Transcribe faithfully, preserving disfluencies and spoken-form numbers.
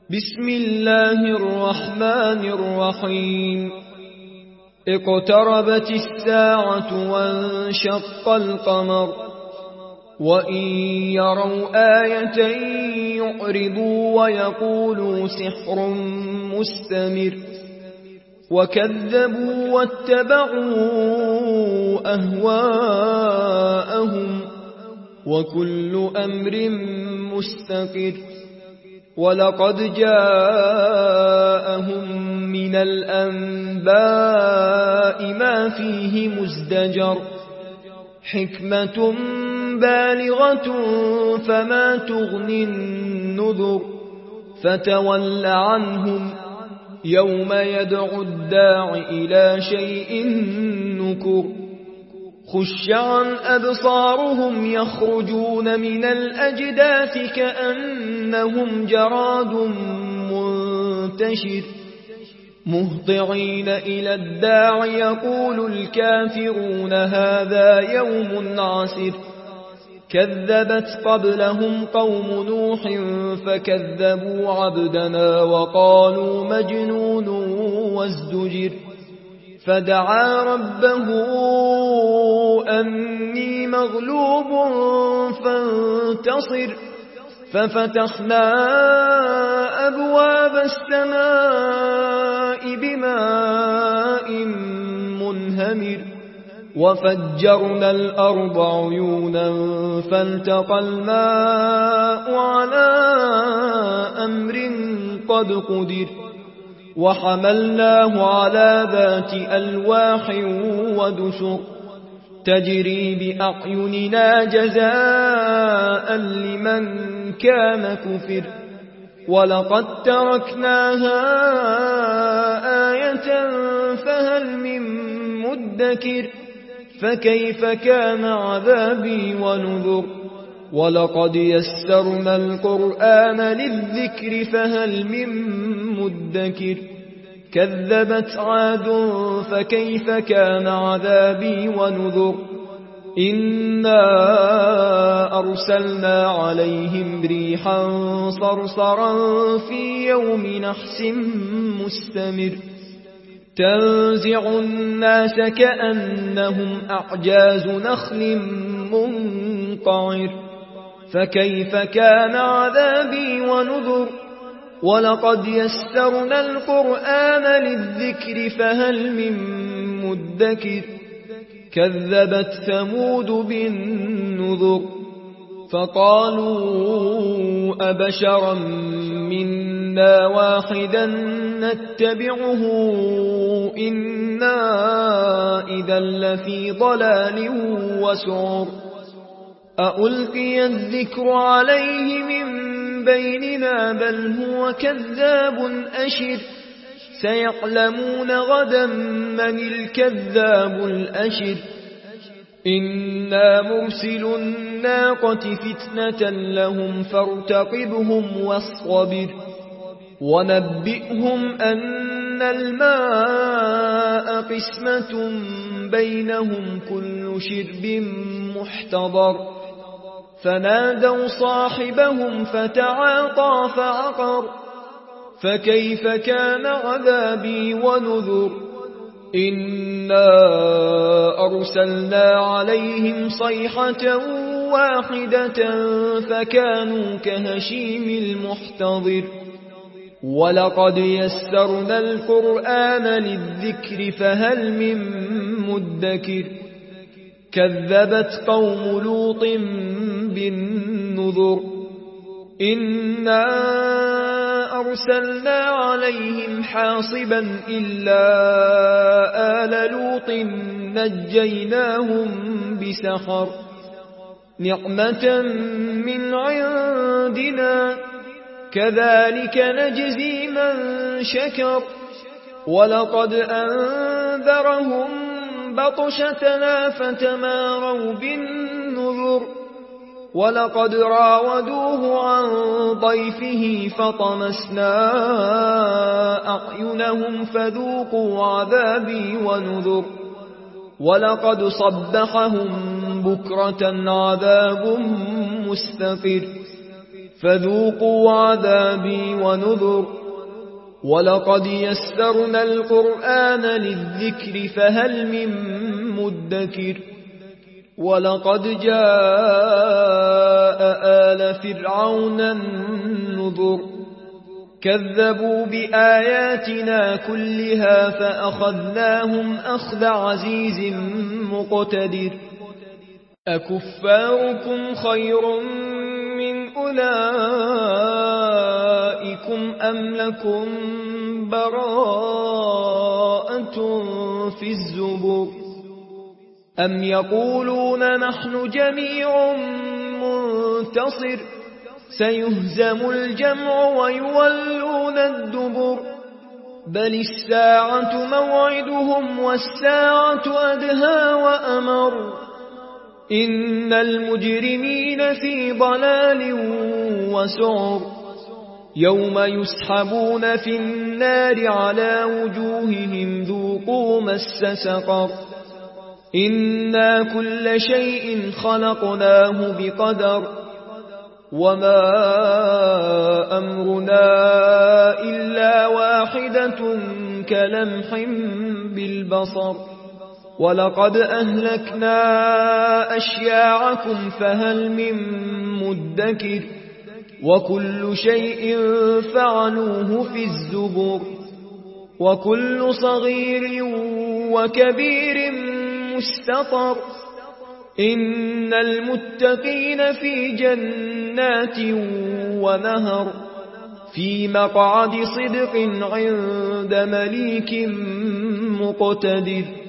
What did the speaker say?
بسم الله الرحمن الرحيم اقتربت الساعة وانشق القمر وإن يروا آية يعرضوا ويقولوا سحر مستمر وكذبوا واتبعوا أهواءهم وكل أمر مستقر ولقد جاءهم من الأنباء ما فيه مزدجر حكمة بالغة فما تغني النذر فتول عنهم يوم يدعو الداع إلى شيء نكر خش عن أبصارهم يخرجون من الأجداث كأنهم جراد منتشر مهطعين إلى الداع يقول الكافرون هذا يوم عسر كذبت قبلهم قوم نوح فكذبوا عبدنا وقالوا مجنون وازدجر فدعا ربه أني مغلوب فانتصر ففتحنا أبواب السماء بماء منهمر وفجرنا الأرض عيونا فالتقى الماء على أمر قد قدر وحملناه على ذات ألواح ودسر تجري بأعيننا جزاء لمن كان كفر ولقد تركناها آية فهل من مدكر فكيف كان عذابي ونذر ولقد يسرنا القرآن للذكر فهل من مدكر كذبت عاد فكيف كان عذابي ونذر إنا أرسلنا عليهم ريحا صرصرا في يوم نحس مستمر تنزع الناس كأنهم أعجاز نخل منقعر فكيف كان عذابي ونذر ولقد يسرنا القرآن للذكر فهل من مدكر كذبت ثمود بالنذر فقالوا أبشرا منا واحدا نتبعه إنا إذا لفي ضلال وسعر أألقي الذكر عليه من بيننا بل هو كذاب أشر سيعلمون غدا من الكذاب الأشر إنا مرسل الناقة فتنة لهم فارتقبهم واصطبر ونبئهم أن الماء قسمة بينهم كل شرب محتضر فنادوا صاحبهم فتعاطى فعقر فكيف كان عذابي ونذر إنا أرسلنا عليهم صيحة واحدة فكانوا كهشيم المحتضر ولقد يسرنا القرآن للذكر فهل من مدكر كذبت قوم لوط بالنذر إنا أرسلنا عليهم حاصبا إلا آل لوط نجيناهم بسخر نعمة من عندنا كذلك نجزي من شكر ولقد أنذرهم بطشتنا فتماروا بالنذر ولقد راودوه عن ضيفه فطمسنا أعينهم فذوقوا عذابي ونذر ولقد صبحهم بكرة عذاب مستقر فذوقوا عذابي ونذر ولقد يسرنا القرآن للذكر فهل من مدكر ولقد جاء آل فرعون النذر كذبوا بآياتنا كلها فأخذناهم أخذ عزيز مقتدر أكفاركم خير من أولئكم أم لكم براءة في الزبر أم يقولون نحن جميع منتصر سيهزم الجمع ويولون الدبر بل الساعة موعدهم والساعة أدهى وأمر إن المجرمين في ضلال وسعر يوم يسحبون في النار على وجوههم ذوقوا مس سقر إنا كل شيء خلقناه بقدر وما أمرنا إلا واحدة كلمح بالبصر ولقد أهلكنا أشياعكم فهل من مدكر وكل شيء فعلوه في الزبر وكل صغير وكبير مستطر إن المتقين في جنات ونهر في مقعد صدق عند مليك مقتدر